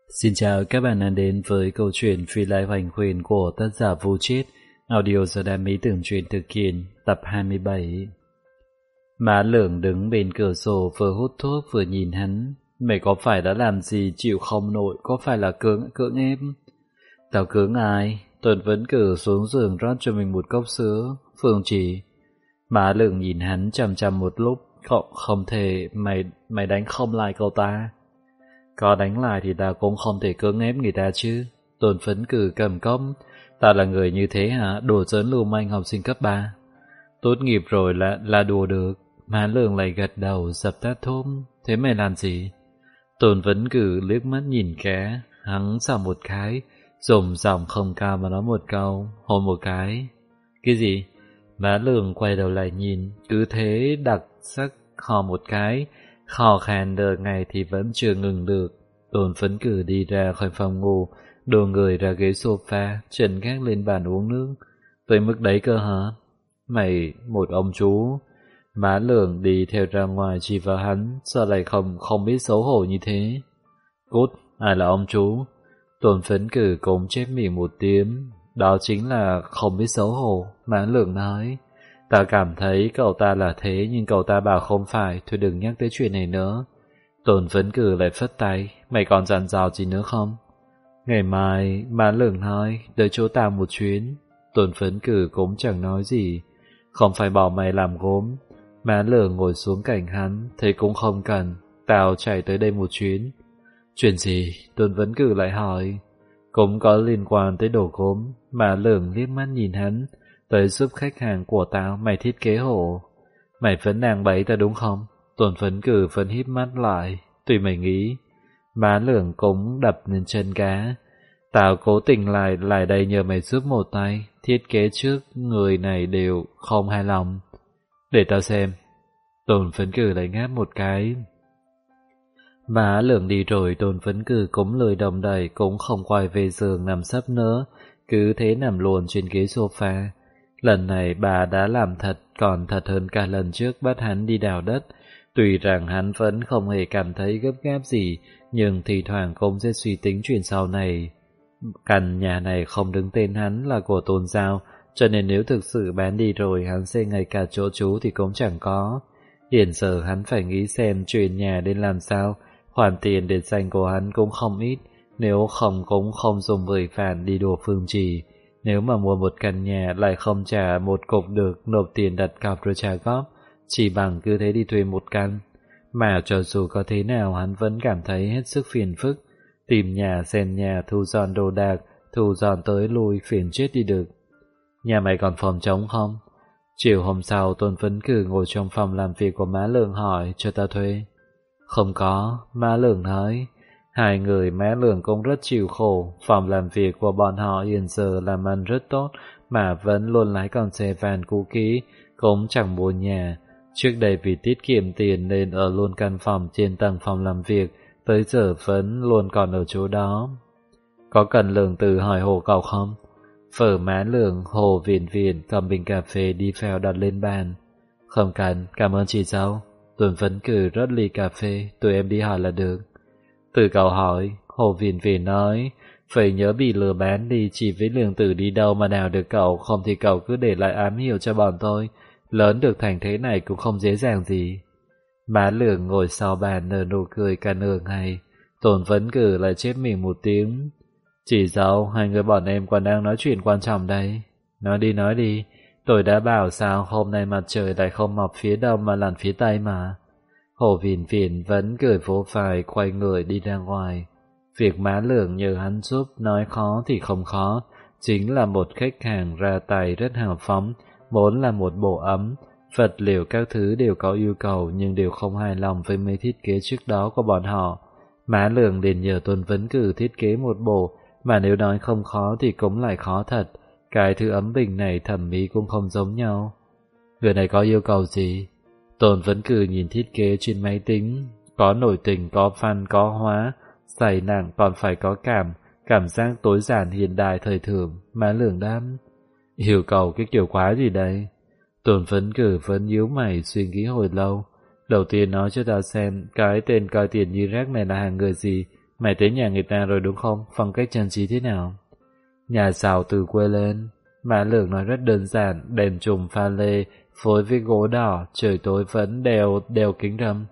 Xin chào các bạn đã đến với câu chuyện Phi Lai Hoành Huyền của tác giả Vô Chết. Audio do Đam Mỹ Tưởng Truyện thực hiện, tập 27. Má Lưỡng đứng bên cửa sổ vừa hút thuốc vừa nhìn hắn. Mày có phải đã làm gì chịu không nổi, có phải là cưỡng ép? Tao cưỡng ai? Tuấn vẫn cử xuống giường rót cho mình một cốc sữa. Phương chỉ. Má Lưỡng nhìn hắn chằm chằm một lúc. Không thể, mày đánh không lại cậu ta. Có đánh lại thì ta cũng không thể cưỡng ép người ta chứ. Tôn Phấn Cử cầm cốc. Ta là người như thế hả? Đồ giỡn lưu manh học sinh cấp 3. Tốt nghiệp rồi là đùa được. Má Lương lại gật đầu dập tắt thuốc. Thế mày làm gì? Tôn Phấn Cử liếc mắt nhìn cá. Hắn xào một cái, dùng giọng không cao mà nói một câu. Hôn một cái. Cái gì? Má Lương quay đầu lại nhìn. Cứ thế đặc sắc hò một cái. Khò khàn đợi ngày thì vẫn chưa ngừng được. Tôn Phấn Cử đi ra khỏi phòng ngủ, đổ người ra ghế sofa, chân gác lên bàn uống nước. Tới mức đấy cơ hả? Mày, một ông chú. Má Lường đi theo ra ngoài chỉ vào hắn, sao lại không biết xấu hổ như thế? Cút, ai là ông chú? Tôn Phấn Cử cũng chép miệng một tiếng. Đó chính là không biết xấu hổ, Má Lường nói. Ta cảm thấy cậu ta là thế, nhưng cậu ta bảo không phải, thôi đừng nhắc tới chuyện này nữa. Tôn Phấn Cử lại phất tay. Mày còn dặn dò gì nữa không? Ngày mai, Má Lường nói, tới chỗ tao một chuyến. Tôn Phấn Cử cũng chẳng nói gì. Không phải bảo mày làm gốm. Má Lường ngồi xuống cạnh hắn, thấy cũng không cần. Tao chạy tới đây một chuyến. Chuyện gì? Tôn Phấn Cử lại hỏi. Cũng có liên quan tới đồ gốm. Má Lường liếc mắt nhìn hắn. Tới giúp khách hàng của tao, mày thiết kế hộ. Mày vẫn đang bẫy ta đúng không? Tôn Phấn Cử vẫn híp mắt lại. Tùy mày nghĩ. Má Lường cũng đập lên chân cá. Tao cố tình lại đây nhờ mày giúp một tay. Thiết kế trước người này đều không hài lòng. Để tao xem. Tôn Phấn Cử lại ngáp một cái. Má Lường đi rồi, Tôn Phấn Cử cũng lười đồng đẩy, cũng không quay về giường nằm sấp nữa, cứ thế nằm luồn trên ghế sofa. Lần này bà đã làm thật, còn thật hơn cả lần trước bắt hắn đi đào đất. Tuy rằng hắn vẫn không hề cảm thấy gấp gáp gì, nhưng thì thoảng cũng sẽ suy tính chuyện sau này. Căn nhà này không đứng tên hắn là của Tôn Giao, cho nên nếu thực sự bán đi rồi hắn sẽ ngay cả chỗ trú thì cũng chẳng có. Hiện giờ hắn phải nghĩ xem chuyện nhà nên làm sao, khoản tiền để dành của hắn cũng không ít, nếu không cũng không dùng 10 vạn đi đùa Phương Trì. Nếu mà mua một căn nhà lại không trả một cục được, nộp tiền đặt cọc rồi trả góp, chỉ bằng cứ thế đi thuê một căn. Mà cho dù có thế nào hắn vẫn cảm thấy hết sức phiền phức. Tìm nhà, xem nhà, thu dọn đồ đạc, thu dọn tới lui, phiền chết đi được. Nhà mày còn phòng trống không? Chiều hôm sau, Tôn Phấn Cử ngồi trong phòng làm việc của Má Lường hỏi cho ta thuê. Không có, Má Lường nói. Hai người Má Lường cũng rất chịu khổ. Phòng làm việc của bọn họ hiện giờ làm ăn rất tốt, mà vẫn luôn lái con xe van cũ kỹ, cũng chẳng mua nhà. Trước đây vì tiết kiệm tiền nên ở luôn căn phòng trên tầng phòng làm việc, tới giờ vẫn luôn còn ở chỗ đó. Có cần Lường Từ hỏi hộ cậu không? Phở Má Lường hồ viền cầm bình cà phê đi phèo đặt lên bàn. Không cần, cảm ơn chị dâu. Tôn Phấn Cử rót ly cà phê, tụi em đi hỏi là được. Từ cậu hỏi, hồ viền nói, phải nhớ bị lừa bán đi, chỉ với Lường Tử đi đâu mà nào được cậu, không thì cậu cứ để lại ám hiệu cho bọn tôi. Lớn được thành thế này cũng không dễ dàng gì. Má Lường ngồi sau bàn nở nụ cười cả nửa ngày. Tôn Phấn Cử lại chép miệng một tiếng. Chị dâu, hai người bọn em còn đang nói chuyện quan trọng đây. Nói đi, tôi đã bảo sao hôm nay mặt trời lại không mọc phía đông mà lặn phía tây mà. Hồ Viền vẫn cười vỗ vai quay người đi ra ngoài. Việc Má Lường nhờ hắn giúp nói khó thì không khó, chính là một khách hàng ra tay rất hào phóng, muốn là một bộ ấm. Vật liệu các thứ đều có yêu cầu nhưng đều không hài lòng với mấy thiết kế trước đó của bọn họ. Má Lường liền nhờ Tôn Phấn Cử thiết kế một bộ, mà nếu nói không khó thì cũng lại khó thật. Cái thứ ấm bình này thẩm mỹ cũng không giống nhau. Người này có yêu cầu gì? Tôn Phấn Cử nhìn thiết kế trên máy tính. Có nổi tình, có văn, có hóa, dày nặng còn phải có cảm giác tối giản hiện đại thời thượng. Má Lường đáp. Yêu cầu cái kiểu quá gì đây? Tôn Phấn Cử vẫn nhíu mày suy nghĩ hồi lâu. Đầu tiên nói cho ta xem cái tên coi tiền như rác này là hàng người gì, Mày tới nhà người ta rồi đúng không? Phong cách trang trí thế nào? Nhà xào từ quê lên. Má Lượng nói rất đơn giản, đèn chùm pha lê, phối với gỗ đỏ, trời tối vẫn đeo kính râm.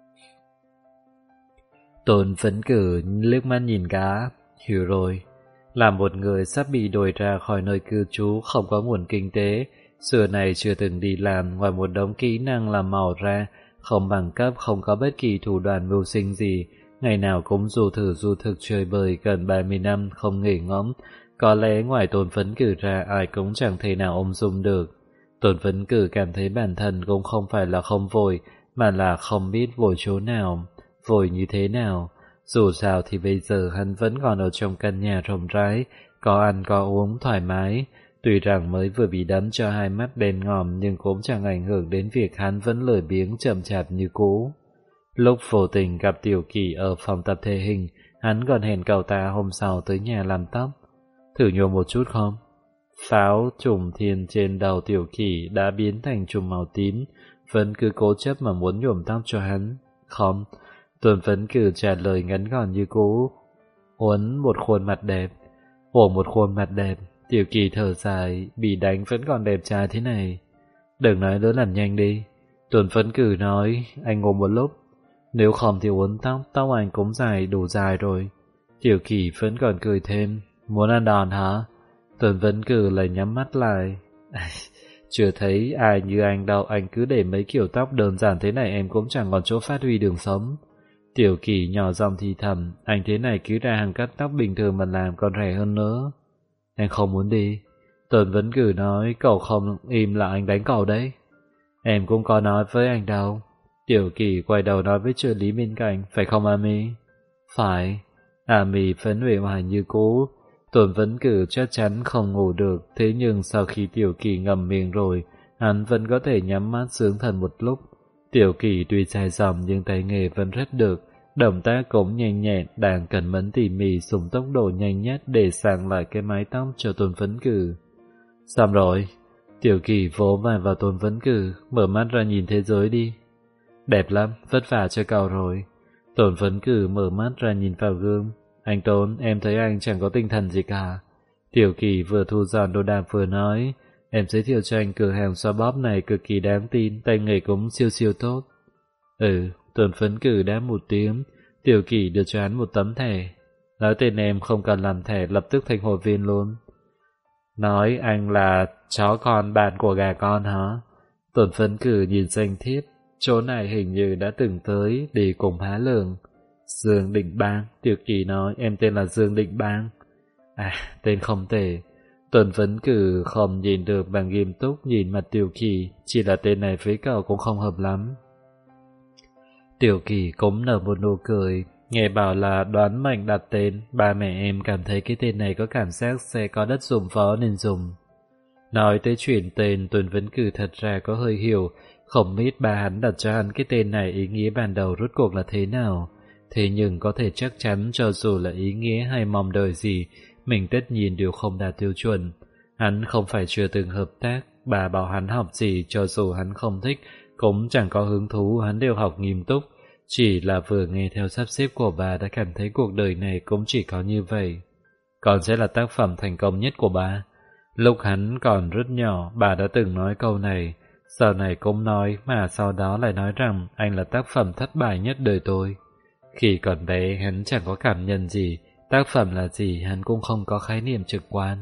Tôn phấn cử liếc mắt nhìn gã, hiểu rồi. Là một người sắp bị đuổi ra khỏi nơi cư trú, không có nguồn kinh tế, xưa này chưa từng đi làm, ngoài một đống kỹ năng làm màu ra, không bằng cấp, không có bất kỳ thủ đoạn mưu sinh gì, ngày nào cũng du thử du thực chơi bời gần 30 năm không nghỉ ngẫm. Có lẽ ngoài Tôn phấn cử ra ai cũng chẳng thể nào ôm dung được. Tôn phấn cử cảm thấy bản thân cũng không phải là không vội, mà là không biết vội chỗ nào, vội như thế nào. Dù sao thì bây giờ hắn vẫn còn ở trong căn nhà rộng rãi, có ăn có uống thoải mái. Tuy rằng mới vừa bị đấm cho hai mắt đen ngòm nhưng cũng chẳng ảnh hưởng đến việc hắn vẫn lười biếng chậm chạp như cũ. Lúc vô tình gặp Tiểu Kỳ ở phòng tập thể hình, hắn còn hẹn cậu ta hôm sau tới nhà làm tóc. Thử nhuộm một chút không? Pháo trùm thiên trên đầu Tiểu Kỳ đã biến thành trùm màu tím, vẫn cứ cố chấp mà muốn nhuộm tóc cho hắn. Không, Tuần Phấn Cử trả lời ngắn gọn như cũ. Muốn một khuôn mặt đẹp. Ủa, một khuôn mặt đẹp. Tiểu Kỳ thở dài, bị đánh vẫn còn đẹp trai thế này. Đừng nói nữa, làm nhanh đi. Tuần Phấn Cử nói, anh ngồi một lúc. Nếu không thì uốn tóc anh cũng dài đủ dài rồi. Tiểu Kỳ vẫn còn cười thêm. Muốn ăn đòn hả? Tuần Phấn Cử lại nhắm mắt lại. Chưa thấy ai như anh đâu, anh cứ để mấy kiểu tóc đơn giản thế này em cũng chẳng còn chỗ phát huy đường sống. Tiểu Kỳ nhỏ giọng thì thầm, anh thế này cứ ra hàng cắt tóc bình thường mà làm còn rẻ hơn nữa. Anh không muốn đi. Tuần Vấn Cử nói, cậu không im là anh đánh cậu đấy. Em cũng có nói với anh đâu. Tiểu Kỳ quay đầu nói với trợ lý bên cạnh, phải không Ami? Phải. Ami phấn huệ hoài như cũ. Tuần Vấn Cử chắc chắn không ngủ được, thế nhưng sau khi Tiểu Kỳ ngậm miệng rồi, hắn vẫn có thể nhắm mắt sướng thần một lúc. Tiểu Kỳ tuy dài dòng nhưng tay nghề vẫn rất được, động tác cũng nhanh nhẹn, đang cẩn mẫn tỉ mỉ dùng tốc độ nhanh nhất để sàng lại cái mái tóc cho Tôn Phấn Cử. Xong rồi, Tiểu Kỳ vỗ vai vào Tôn Phấn Cử, mở mắt ra nhìn thế giới đi. Đẹp lắm, vất vả cho cậu rồi. Tôn Phấn Cử mở mắt ra nhìn vào gương. Anh Tôn, em thấy anh chẳng có tinh thần gì cả. Tiểu Kỳ vừa thu dọn đồ đạc vừa nói, em giới thiệu cho anh cửa hàng xoa bóp này cực kỳ đáng tin, tay nghề cũng siêu siêu tốt. Tôn Phấn Cử đáp một tiếng. Tiểu Kỳ đưa cho hắn một tấm thẻ. Nói tên em không cần làm thẻ, lập tức thành hội viên luôn. Nói anh là chó con bạn của gà con hả? Tôn Phấn Cử nhìn danh thiếp, chỗ này hình như đã từng tới để cùng há lường. Dương Định Bang, Tiểu Kỳ nói, em tên là Dương Định Bang. À, tên không tệ. Tuần Phấn Cử không nhìn được bằng nghiêm túc nhìn mặt Tiểu Kỳ, chỉ là tên này với cậu cũng không hợp lắm. Tiểu Kỳ cũng nở một nụ cười, nghe bảo là đoán mệnh đặt tên, ba mẹ em cảm thấy cái tên này có cảm giác sẽ có đất dụng võ nên dùng. Nói tới chuyện tên, Tuần Phấn Cử thật ra có hơi hiểu, không biết ba hắn đặt cho hắn cái tên này ý nghĩa ban đầu rốt cuộc là thế nào. Thế nhưng có thể chắc chắn cho dù là ý nghĩa hay mong đợi gì, mình tất nhiên đều không đạt tiêu chuẩn. Hắn không phải chưa từng hợp tác, bà bảo hắn học gì cho dù hắn không thích, cũng chẳng có hứng thú, hắn đều học nghiêm túc. Chỉ là vừa nghe theo sắp xếp của bà đã cảm thấy cuộc đời này cũng chỉ có như vậy. Còn sẽ là tác phẩm thành công nhất của bà. Lúc hắn còn rất nhỏ, bà đã từng nói câu này, sau này cũng nói mà sau đó lại nói rằng anh là tác phẩm thất bại nhất đời tôi. Khi còn bé hắn chẳng có cảm nhận gì, tác phẩm là gì hắn cũng không có khái niệm trực quan.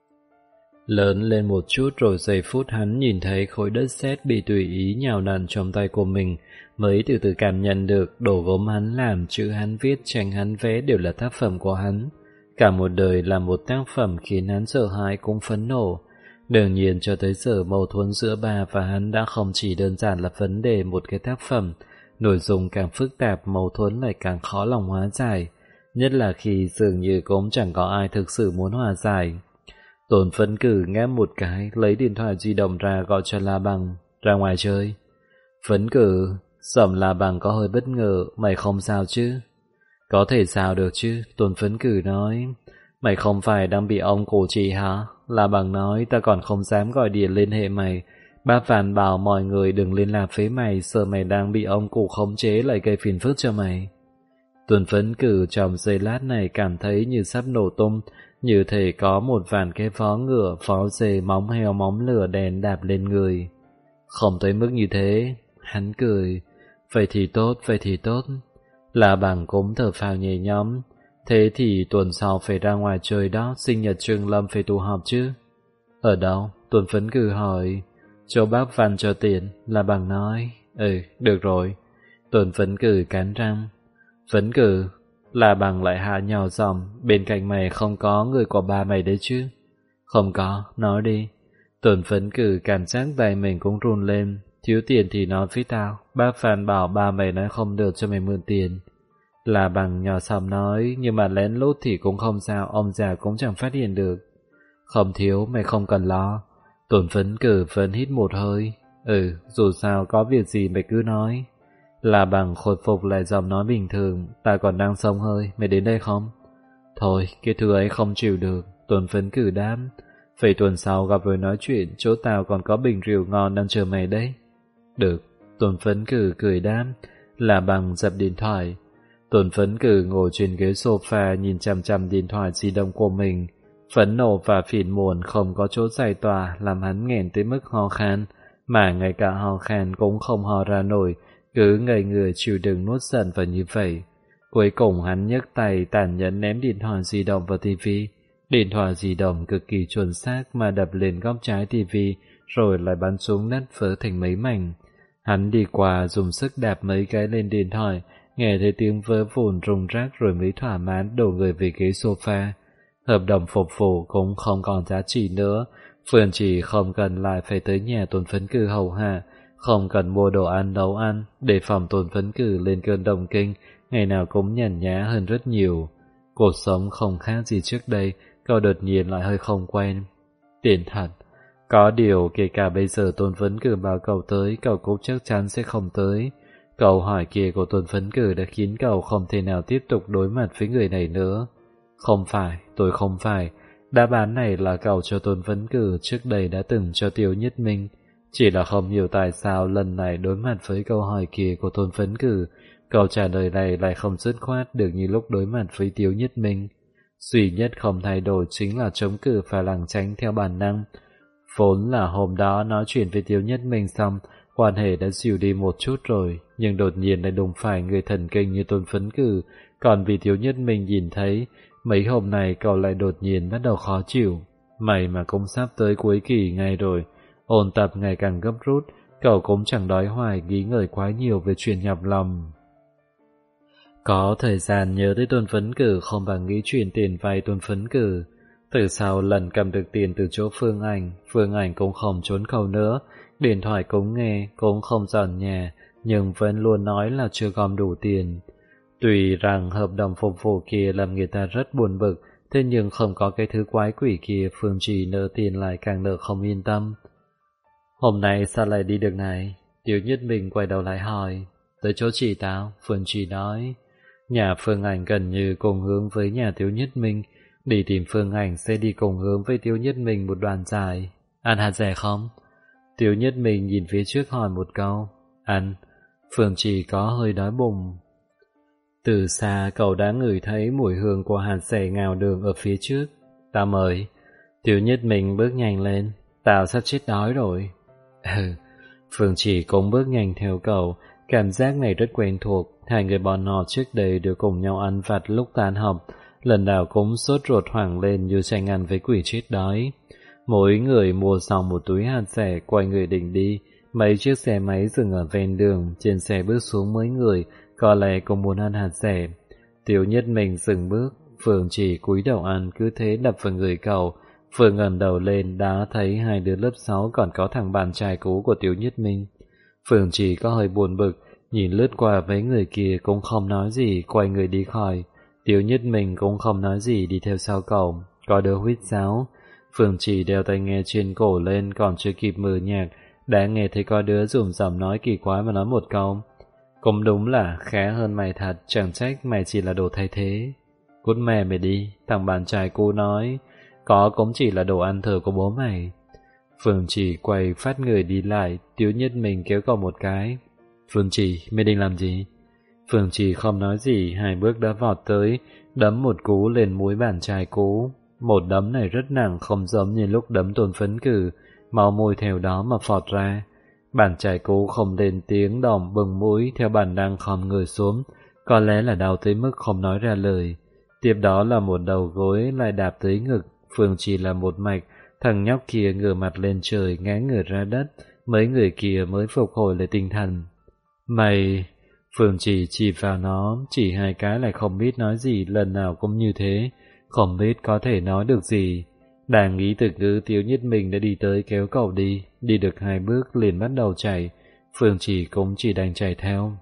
Lớn lên một chút rồi giây phút hắn nhìn thấy khối đất sét bị tùy ý nhào nặn trong tay của mình, mới từ từ cảm nhận được đồ gốm hắn làm, chữ hắn viết, tranh hắn vẽ đều là tác phẩm của hắn. Cả một đời là một tác phẩm khiến hắn sợ hãi cũng phẫn nộ. Đương nhiên cho tới giờ mâu thuẫn giữa bà và hắn đã không chỉ đơn giản là vấn đề một cái tác phẩm, nội dung càng phức tạp, mâu thuẫn lại càng khó lòng hóa giải, nhất là khi dường như cũng chẳng có ai thực sự muốn hòa giải. Tôn Phấn Cử ngáp một cái, lấy điện thoại di động ra gọi cho La Bằng, ra ngoài chơi. Phấn Cử, giọng La Bằng có hơi bất ngờ, mày không sao chứ? Có thể sao được chứ, Tôn Phấn Cử nói. Mày không phải đang bị ông cổ trì hả? La Bằng nói, ta còn không dám gọi điện liên hệ mày. Bác Phàn bảo mọi người đừng liên lạc với mày, sợ mày đang bị ông cụ khống chế lại gây phiền phức cho mày. Tuần Phấn Cử trong giây lát này cảm thấy như sắp nổ tung, như thể có một vạn cái vó ngựa, phó dê, móng heo, móng lửa đèn đạp lên người. Không tới mức như thế, hắn cười. Vậy thì tốt, vậy thì tốt. Là Bằng cũng thở phào nhẹ nhõm. Thế thì tuần sau phải ra ngoài chơi đó, sinh nhật Trương Lâm phải tụ họp chứ. Ở đâu? Tuần Phấn Cử hỏi. Chỗ bác Văn cho tiền, là Bằng nói. Được rồi. Tuần Phấn Cử cắn răng. Phấn Cử, là Bằng lại hạ nhỏ giọng, bên cạnh mày không có người của ba mày đấy chứ? Không có, nói đi. Tuần Phấn Cử cảm giác tay mình cũng run lên. Thiếu tiền thì nói với tao, bác Phan bảo ba mày nói không được cho mày mượn tiền. Là Bằng nhỏ giọng nói, nhưng mà lén lút thì cũng không sao, ông già cũng chẳng phát hiện được. Không thiếu, mày không cần lo. Tuần Phấn Cử vẫn hít một hơi. Dù sao có việc gì mày cứ nói. Là Bằng khôi phục lại giọng nói bình thường. Ta còn đang xông hơi, mày đến đây không? Thôi, cái thứ ấy không chịu được. Tuần Phấn Cử đáp. Vậy tuần sau gặp rồi nói chuyện, chỗ tao còn có bình rượu ngon đang chờ mày đấy. Được. Tuần Phấn Cử cười đáp. Là Bằng dập điện thoại. Tuần Phấn Cử ngồi trên ghế sofa nhìn chằm chằm điện thoại di động của mình. Phẫn nộ và phiền muộn không có chỗ giải tỏa làm hắn nghẹn tới mức ho khan, mà ngay cả ho khan cũng không ho ra nổi, cứ ngây người chịu đựng nuốt giận vào như vậy. Cuối cùng hắn nhấc tay tàn nhẫn ném điện thoại di động vào tivi. Điện thoại di động cực kỳ chuẩn xác mà đập lên góc trái tivi rồi lại bắn xuống nát vỡ thành mấy mảnh. Hắn đi qua dùng sức đạp mấy cái lên điện thoại, nghe thấy tiếng vỡ vụn rung rác rồi mới thỏa mãn đổ người về ghế sofa. Hợp đồng phục vụ cũng không còn giá trị nữa. Phương Chỉ không cần lại phải tới nhà Tuần Phấn Cử hầu hạ, không cần mua đồ ăn nấu ăn, để phòng Tuần Phấn Cử lên cơn động kinh, ngày nào cũng nhàn nhã hơn rất nhiều. Cuộc sống không khác gì trước đây, cậu đột nhiên lại hơi không quen. Tiền thật. Có điều kể cả bây giờ Tuần Phấn Cử bảo cậu tới, cậu cũng chắc chắn sẽ không tới. Câu hỏi kia của Tuần Phấn Cử đã khiến cậu không thể nào tiếp tục đối mặt với người này nữa. Không phải, tôi không phải. Đáp án này là cậu cho Tuần Phấn Cử trước đây đã từng cho Tiêu Nhất Minh. Chỉ là không hiểu tại sao lần này đối mặt với câu hỏi kia của Tuần Phấn Cử, câu trả lời này lại không dứt khoát được như lúc đối mặt với Tiêu Nhất Minh. Duy nhất không thay đổi chính là chống cự và lảng tránh theo bản năng. Vốn là hôm đó nói chuyện với Tiêu Nhất Minh xong, quan hệ đã dịu đi một chút rồi, nhưng đột nhiên lại đụng phải người thần kinh như Tuần Phấn Cử, còn vì Tiêu Nhất Minh nhìn thấy, mấy hôm nay cậu lại đột nhiên bắt đầu khó chịu. Mày mà cũng sắp tới cuối kỳ ngay rồi, ôn tập ngày càng gấp rút, cậu cũng chẳng đói hoài nghĩ ngợi quá nhiều về chuyện nhọc lòng. Có thời gian nhớ tới Tuần Phấn Cử không bằng nghĩ chuyện tiền vay Tuần Phấn Cử. Từ sau lần cầm được tiền từ chỗ Phương Ảnh cũng không trốn cầu nữa, điện thoại cũng nghe, cũng không dọn nhà, nhưng vẫn luôn nói là chưa gom đủ tiền. Tuy rằng hợp đồng phục vụ kia làm người ta rất buồn bực, thế nhưng không có cái thứ quái quỷ kia, Phương Trì nợ tiền lại càng nợ không yên tâm. Hôm nay sao lại đi được này? Tiêu Nhất Minh quay đầu lại hỏi. Tới chỗ chị tao, Phương Trì nói. Nhà Phương Ảnh gần như cùng hướng với nhà Tiêu Nhất Minh, đi tìm Phương Ảnh sẽ đi cùng hướng với Tiêu Nhất Minh một đoạn dài. Ăn hạt rẻ không? Tiêu Nhất Minh nhìn phía trước hỏi một câu. Ăn. Phương Trì có hơi đói bụng. Từ xa cậu đã ngửi thấy mùi hương của hạt rẻ ngào đường ở phía trước. Tao mời. Tiêu Nhất Minh bước nhanh lên. Tao sắp chết đói rồi. Phương Chỉ cũng bước nhanh theo cậu. Cảm giác này rất quen thuộc. Hai người bọn họ trước đây đều cùng nhau ăn vặt lúc tan học, lần nào cũng sốt ruột hoảng lên như tranh ăn với quỷ chết đói. Mỗi người mua xong một túi hạt rẻ, quay người định đi. Mấy chiếc xe máy dừng ở ven đường, trên xe bước xuống mấy người, có lẽ cũng muốn ăn hạt rẻ. Tiêu Nhất Minh dừng bước, Phương Chỉ cúi đầu ăn, cứ thế đập vào người cậu. Phương ngẩng đầu lên đã thấy hai đứa lớp 6 còn có thằng bạn trai cũ của Tiêu Nhất Minh. Phương Chỉ có hơi buồn bực, nhìn lướt qua mấy người kia cũng không nói gì, quay người đi khỏi. Tiêu Nhất Minh cũng không nói gì đi theo sau cậu. Có đứa huýt sáo. Phương Chỉ đeo tai nghe trên cổ lên, còn chưa kịp mở nhạc đã nghe thấy có đứa dùng giọng nói kỳ quái mà nói một câu. Cũng đúng là khá hơn mày thật, chẳng trách mày chỉ là đồ thay thế. Cút mẹ mày đi, thằng bạn trai cô nói. Có cũng chỉ là đồ ăn thừa của bố mày. Phương Chỉ quay phát người đi lại. Tiêu Nhất Minh kéo cậu một cái. Phương Chỉ, mày định làm gì? Phương Trì không nói gì, 2 bước đã vọt tới, đấm một cú lên mũi bạn trai cũ. Một đấm này rất nặng, không giống như lúc đấm Tôn Phấn Cử, máu môi theo đó mà phọt ra. Bạn trai cũ không lên tiếng, đỏng bừng mũi theo bản năng khom người xuống, có lẽ là đau tới mức không nói ra lời. Tiếp đó là một đầu gối lại đạp tới ngực, Phương Trì là một mạch, thằng nhóc kia ngửa mặt lên trời, ngã người ra đất, mấy người kia mới phục hồi lại tinh thần. Mày... Phương Trì chỉ vào nó, chỉ 2 cái lại không biết nói gì, lần nào cũng như thế, không biết có thể nói được gì. Đang nghĩ từ ngữ, Tiếu Nhất Minh đã đi tới kéo cậu đi được 2 bước liền bắt đầu chạy, Phương Trì cũng chỉ đành chạy theo.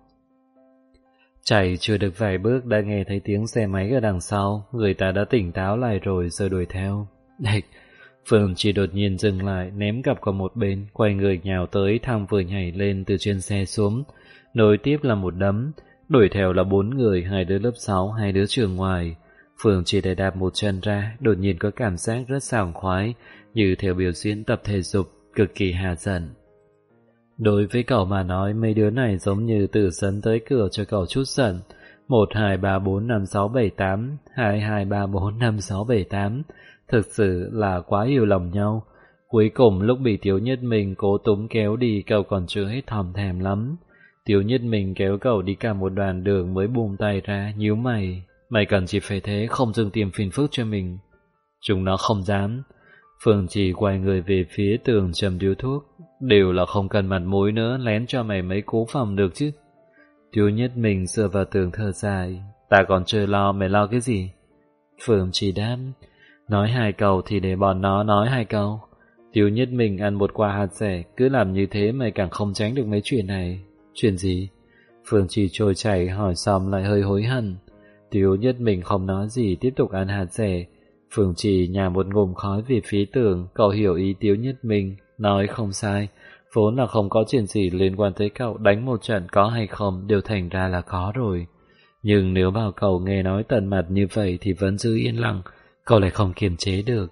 Chạy chưa được vài bước đã nghe thấy tiếng xe máy ở đằng sau, người ta đã tỉnh táo lại rồi rồi đuổi theo. Địch! Phương Trì đột nhiên dừng lại, ném cặp qua một bên, quay người nhào tới, thang vừa nhảy lên từ trên xe xuống. Nối tiếp là một đấm, đuổi theo là 4 người, 2 đứa lớp 6, 2 đứa trường ngoài. Phương chỉ để đạp một chân ra, đột nhiên có cảm giác rất sảng khoái, như theo biểu diễn tập thể dục, cực kỳ hà giận. Đối với cậu mà nói, mấy đứa này giống như từ sân tới cửa cho cậu chút giận. 1, 2, 3, 4, 5, 6, 7, 8, 2, 2, 3, 4, 5, 6, 7, 8. Thực sự là quá yêu lòng nhau. Cuối cùng lúc bị Tiếu Nhất Minh cố túm kéo đi, cậu còn chưa hết thòm thèm lắm. Tiếu Nhất Minh kéo cậu đi cả một đoạn đường mới buông tay ra, nhíu mày. Mày cần chỉ phải thế, không dừng tìm phiền phức cho mình. Chúng nó không dám. Phương chỉ quay người về phía tường châm điếu thuốc. Đều là không cần mặt mũi nữa, lén cho mày mấy cú phòng được chứ. Tiếu Nhất Minh dựa vào tường thở dài. Ta còn chưa lo, mày lo cái gì? Phương chỉ đáp. Nói 2 câu thì để bọn nó nói 2 câu. Tiếu Nhất Minh ăn một quả hạt rẻ, cứ làm như thế mày càng không tránh được mấy chuyện này. Chuyện gì? Phương Trì trôi chảy hỏi xong lại hơi hối hận. Tiếu Nhất Minh không nói gì, tiếp tục ăn hạt rẻ. Phương Trì nhả một ngụm khói về phía tường, cậu hiểu ý Tiếu Nhất Minh, nói không sai. Vốn là không có chuyện gì liên quan tới cậu, đánh một trận có hay không đều thành ra là có rồi. Nhưng nếu bảo cậu nghe nói tận mặt như vậy thì vẫn giữ yên lặng, cậu lại không kiềm chế được.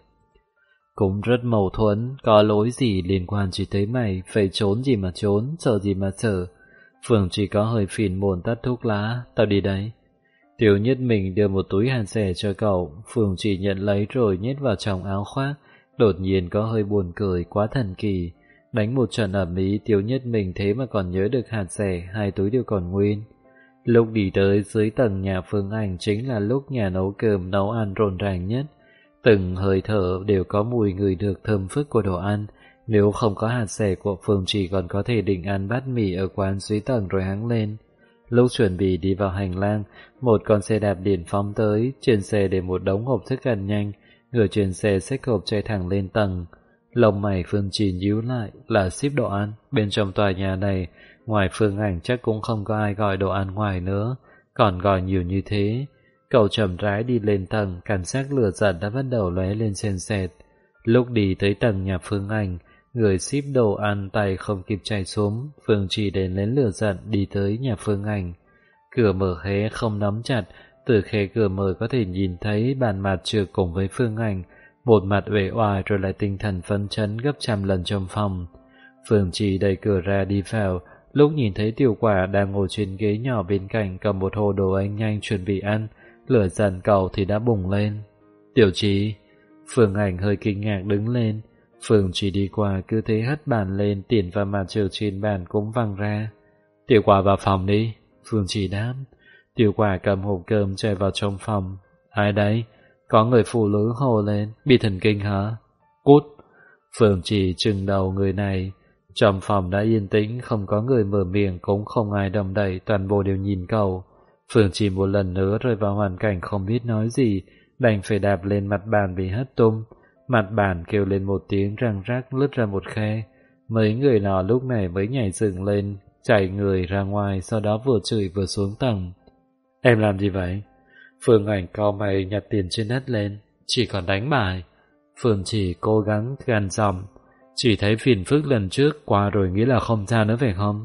Cũng rất mâu thuẫn, có lỗi gì liên quan chỉ tới mày, phải trốn gì mà trốn, sợ gì mà sợ. Phương chỉ có hơi phiền muộn tắt thuốc lá, tao đi đấy. Tiếu Nhất Minh đưa một túi hạt rẻ cho cậu, Phương chỉ nhận lấy rồi nhét vào trong áo khoác, đột nhiên có hơi buồn cười, quá thần kỳ. Đánh một trận ẩm ý, Tiếu Nhất Minh thế mà còn nhớ được hạt rẻ, 2 túi đều còn nguyên. Lúc đi tới dưới tầng nhà Phương Anh chính là lúc nhà nấu cơm nấu ăn rộn ràng nhất. Từng hơi thở đều có mùi ngửi được thơm phức của đồ ăn. Nếu không có hạt rẻ của Phương chỉ còn có thể định ăn bát mì ở quán dưới tầng rồi hắng lên. Lúc chuẩn bị đi vào hành lang, một con xe đạp điện phóng tới, trên xe để một đống hộp thức ăn nhanh, người trên xe xách hộp chạy thẳng lên tầng. Lông mày Phương Trì nhíu lại, là ship đồ ăn. Bên trong tòa nhà này, ngoài Phương Ảnh chắc cũng không có ai gọi đồ ăn ngoài nữa, còn gọi nhiều như thế. Cậu chậm rãi đi lên tầng, cảm giác lửa giận đã bắt đầu lóe lên sền sệt. Lúc đi tới tầng nhà Phương Ảnh, người ship đồ ăn tay không kịp chạy xuống, Phương Trì đến lấy lửa giận đi tới nhà Phương Ảnh. Cửa mở hé không nắm chặt, từ khe cửa mở có thể nhìn thấy bàn mặt trược cùng với Phương Ảnh, một mặt uể oải rồi lại tinh thần phấn chấn gấp trăm lần trong phòng. Phương Trì đẩy cửa ra đi vào, lúc nhìn thấy Tiểu Quả đang ngồi trên ghế nhỏ bên cạnh cầm một hồ đồ ăn nhanh chuẩn bị ăn, lửa giận cậu thì đã bùng lên. Tiểu Trì. Phương Ảnh hơi kinh ngạc đứng lên. Phương Trì đi qua cứ thế hất bàn lên, tiền và mặt trược trên bàn cũng văng ra. Tiểu Quả vào phòng đi. Phương Trì đáp. Tiểu Quả cầm hộp cơm chạy vào trong phòng. Ai đấy? Có người phụ nữ hô lên. Bị thần kinh hả? Cút. Phương Trì trừng đầu người này. Trong phòng đã yên tĩnh, không có người mở miệng, cũng không ai đầm đẩy, toàn bộ đều nhìn cậu. Phương Trì một lần nữa rơi vào hoàn cảnh không biết nói gì, đành phải đạp lên mặt bàn bị hất tung. Mặt bàn kêu lên một tiếng răng rắc lướt ra một khe. Mấy người nọ lúc này mới nhảy dựng lên, chạy người ra ngoài, sau đó vừa chửi vừa xuống tầng. Em làm gì vậy? Phương Ảnh cau mày nhặt tiền trên đất lên. Chỉ còn đánh bài. Phương chỉ cố gắng gằn giọng. Chỉ thấy phiền phức lần trước qua rồi nghĩ là không sao nữa phải không?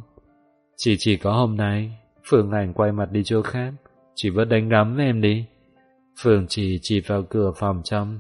Chỉ có hôm nay. Phương Ảnh quay mặt đi chỗ khác. Chỉ bớt đánh đấm với em đi. Phương chỉ vào cửa phòng trong.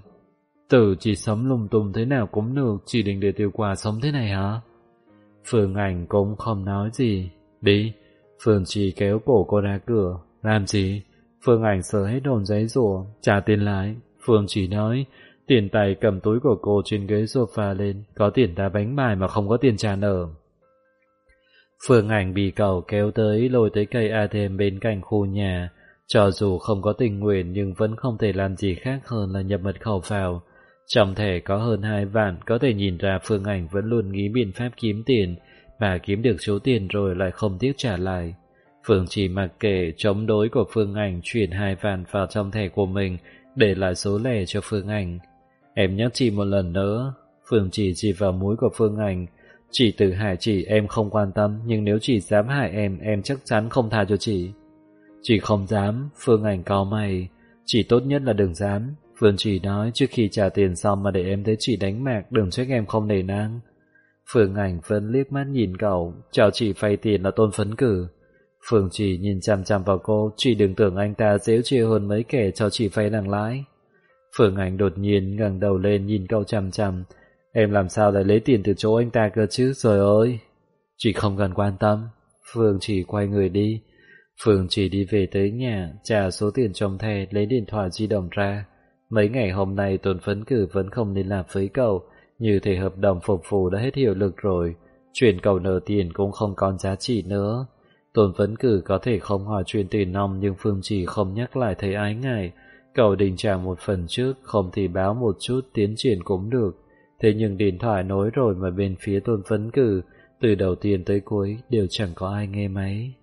Tử chỉ sống lung tung thế nào cũng được, chỉ định để Tiểu Quả sống thế này hả? Phương Ảnh cũng không nói gì. Đi. Phương Trì kéo cổ cô ra cửa. Làm gì? Phương Ảnh sờ hết hồn giấy rủa. Trả tiền lại. Phương Trì nói. Tiền tài cầm túi của cô trên ghế sofa lên. Có tiền đá bánh bài mà không có tiền trả nợ. Phương Ảnh bị cậu kéo tới lôi tới cây ATM bên cạnh khu nhà. Cho dù không có tình nguyện nhưng vẫn không thể làm gì khác hơn là nhập mật khẩu vào. Trong thẻ có hơn 2 vạn, có thể nhìn ra Phương Ảnh vẫn luôn nghĩ biện pháp kiếm tiền, và kiếm được số tiền rồi lại không tiếc trả lại. Phương chỉ mặc kệ chống đối của Phương Ảnh chuyển 2 vạn vào trong thẻ của mình, để lại số lẻ cho Phương Ảnh. Em nhắc chị một lần nữa. Phương chỉ vào mũi của Phương Ảnh. Chị tự hại chị em không quan tâm, nhưng nếu chị dám hại em chắc chắn không tha cho chị. Chị không dám. Phương Ảnh cau mày. Chị tốt nhất là đừng dám. Phương chỉ nói trước khi trả tiền xong mà để em thấy chị đánh mạc, đừng trách em không nể nang. Phương Ảnh vẫn liếc mắt nhìn cậu, chào chị vay tiền là Tôn Phấn Cử. Phương chỉ nhìn chằm chằm vào cô, chị đừng tưởng anh ta dễ chịu hơn mấy kẻ cho chị vay nặng lãi. Phương Ảnh đột nhiên ngẩng đầu lên nhìn cậu chằm chằm. Em làm sao lại lấy tiền từ chỗ anh ta cơ chứ, trời ơi. Chị không cần quan tâm. Phương chỉ quay người đi. Phương chỉ đi về tới nhà, trả số tiền trong thẻ, lấy điện thoại di động ra. Mấy ngày hôm nay Tôn Phấn Cử vẫn không liên lạc với cậu, như thể hợp đồng phục vụ đã hết hiệu lực rồi. Chuyện cậu nợ tiền cũng không còn giá trị nữa. Tôn Phấn Cử có thể không hỏi chuyện tiền nong, nhưng Phương chỉ không nhắc lại thấy ái ngại. Cậu định trả một phần trước, không thì báo một chút tiến triển cũng được. Thế nhưng điện thoại nối rồi mà bên phía Tôn Phấn Cử, từ đầu tiên tới cuối đều chẳng có ai nghe máy.